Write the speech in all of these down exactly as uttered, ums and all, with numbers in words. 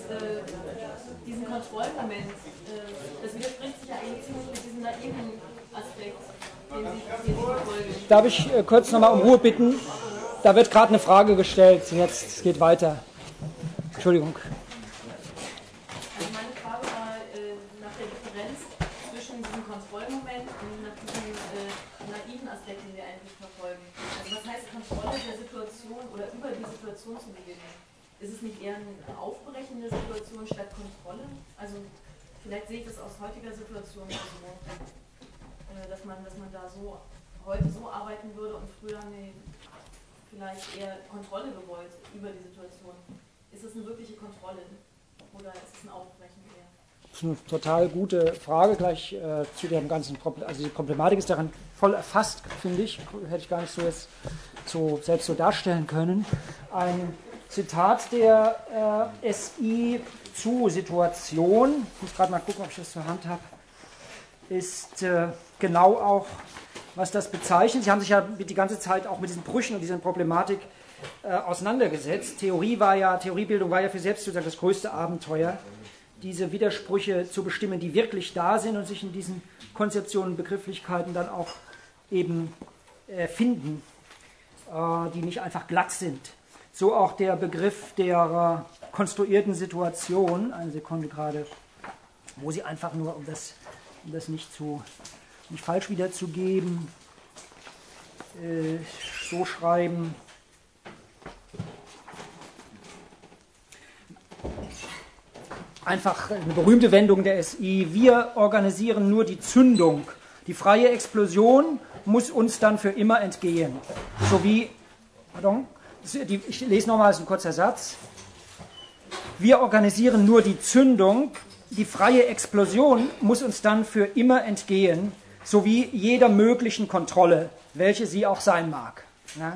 äh, diesen Kontrollmoment, äh, das widerspricht sich ja eigentlich ziemlich mit diesem naiven Aspekt, den Sie, den Sie verfolgen. Darf ich äh, kurz nochmal um Ruhe bitten? Da wird gerade eine Frage gestellt. Jetzt geht weiter. Entschuldigung. Also meine Frage war äh, nach der Differenz zwischen diesem Kontrollmoment und nach diesem äh, naiven Aspekt, den wir eigentlich verfolgen. Also was heißt Kontrolle der Situation oder über die Situation zu gewinnen? Ist es nicht eher ein Aufbrechen der Situation statt Kontrolle? Also vielleicht sehe ich das aus heutiger Situation so, äh, dass man, dass man da so heute so arbeiten würde und früher eine vielleicht eher Kontrolle gewollt über die Situation. Ist es eine wirkliche Kontrolle oder ist es ein Aufbrechen eher? Das ist eine total gute Frage gleich äh, zu dem ganzen Problem. Also die Problematik ist daran voll erfasst, finde ich. Hätte ich gar nicht so jetzt so selbst so darstellen können. Ein Zitat der äh, S I zu Situation, ich muss gerade mal gucken, ob ich das zur Hand habe, ist äh, genau auch, was das bezeichnet. Sie haben sich ja die ganze Zeit auch mit diesen Brüchen und dieser Problematik äh, auseinandergesetzt. Theorie war ja, Theoriebildung war ja für selbst sozusagen das größte Abenteuer, diese Widersprüche zu bestimmen, die wirklich da sind und sich in diesen Konzeptionen und Begrifflichkeiten dann auch eben äh, finden, äh, die nicht einfach glatt sind. So auch der Begriff der äh, konstruierten Situation, eine Sekunde gerade, wo sie einfach nur, um das, um das nicht zu nicht falsch wiederzugeben, äh, so schreiben. Einfach eine berühmte Wendung der S I. Wir organisieren nur die Zündung. Die freie Explosion muss uns dann für immer entgehen. Sowie, pardon, ich lese nochmal, das ist ein kurzer Satz. Wir organisieren nur die Zündung. Die freie Explosion muss uns dann für immer entgehen, sowie jeder möglichen Kontrolle, welche sie auch sein mag.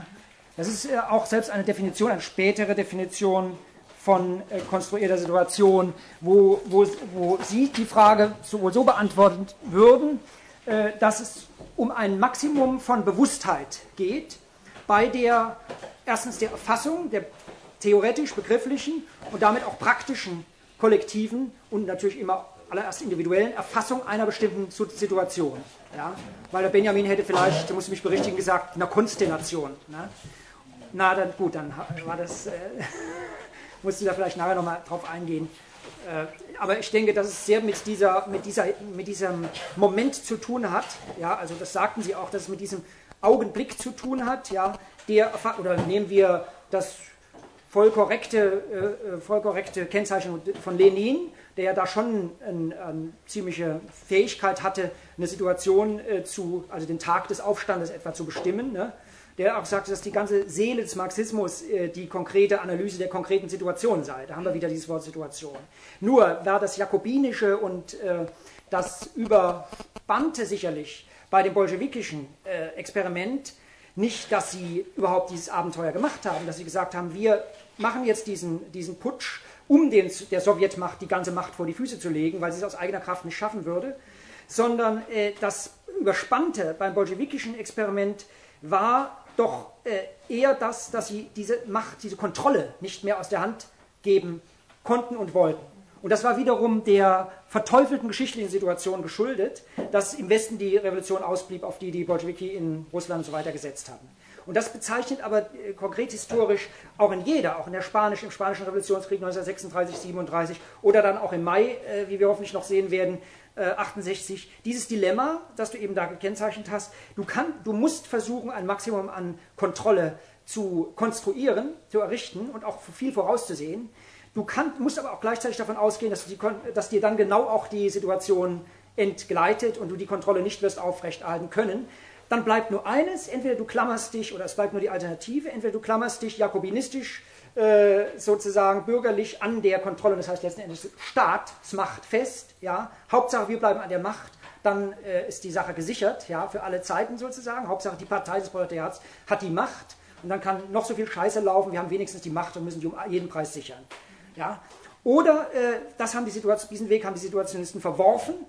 Das ist auch selbst eine Definition, eine spätere Definition von äh, konstruierter Situation, wo, wo, wo Sie die Frage sowohl so beantworten würden, äh, dass es um ein Maximum von Bewusstheit geht, bei der erstens der Erfassung, der theoretisch-begrifflichen und damit auch praktischen kollektiven und natürlich immer allererst individuellen Erfassung einer bestimmten Situation. Ja? Weil der Benjamin hätte vielleicht, da muss ich mich berichtigen, gesagt, einer Konstellation. Ne? Na, dann gut, dann war das, äh, musst du da vielleicht nachher nochmal drauf eingehen. Äh, aber ich denke, dass es sehr mit, dieser, mit, dieser, mit diesem Moment zu tun hat. Ja? Also das sagten Sie auch, dass es mit diesem Augenblick zu tun hat. Ja? Der, oder nehmen wir das voll korrekte, äh, voll korrekte Kennzeichnung von Lenin, der ja da schon eine, eine ziemliche Fähigkeit hatte, eine Situation äh, zu, also den Tag des Aufstandes etwa zu bestimmen, ne? Der auch sagte, dass die ganze Seele des Marxismus äh, die konkrete Analyse der konkreten Situation sei. Da haben wir wieder dieses Wort Situation. Nur war das Jakobinische und äh, das Überbannte sicherlich bei dem bolschewikischen äh, Experiment nicht, dass sie überhaupt dieses Abenteuer gemacht haben, dass sie gesagt haben, wir machen jetzt diesen, diesen Putsch, um den, der Sowjetmacht die ganze Macht vor die Füße zu legen, weil sie es aus eigener Kraft nicht schaffen würde, sondern äh, das Überspannte beim bolschewikischen Experiment war doch äh, eher das, dass sie diese Macht, diese Kontrolle nicht mehr aus der Hand geben konnten und wollten. Und das war wiederum der verteufelten geschichtlichen Situation geschuldet, dass im Westen die Revolution ausblieb, auf die die Bolschewiki in Russland und so weiter gesetzt haben. Und das bezeichnet aber äh, konkret historisch auch in jeder, auch in der Spanisch, im Spanischen Revolutionskrieg neunzehnhundertsechsunddreißig, siebenunddreißig oder dann auch im Mai, äh, wie wir hoffentlich noch sehen werden, äh, achtundsechzig, dieses Dilemma, das du eben da gekennzeichnet hast, du, kann, du musst versuchen, ein Maximum an Kontrolle zu konstruieren, zu errichten und auch viel vorauszusehen. Du kann, musst aber auch gleichzeitig davon ausgehen, dass, die, dass dir dann genau auch die Situation entgleitet und du die Kontrolle nicht wirst aufrechterhalten können. Dann bleibt nur eines, entweder du klammerst dich, oder es bleibt nur die Alternative, entweder du klammerst dich jakobinistisch, äh, sozusagen bürgerlich an der Kontrolle, das heißt letzten Endes Staatsmacht fest, ja, Hauptsache wir bleiben an der Macht, dann äh, ist die Sache gesichert, ja, für alle Zeiten sozusagen, Hauptsache die Partei des Proletariats hat die Macht und dann kann noch so viel Scheiße laufen, wir haben wenigstens die Macht und müssen die um jeden Preis sichern. Ja. Oder äh, das haben die Situation, diesen Weg haben die Situationisten verworfen,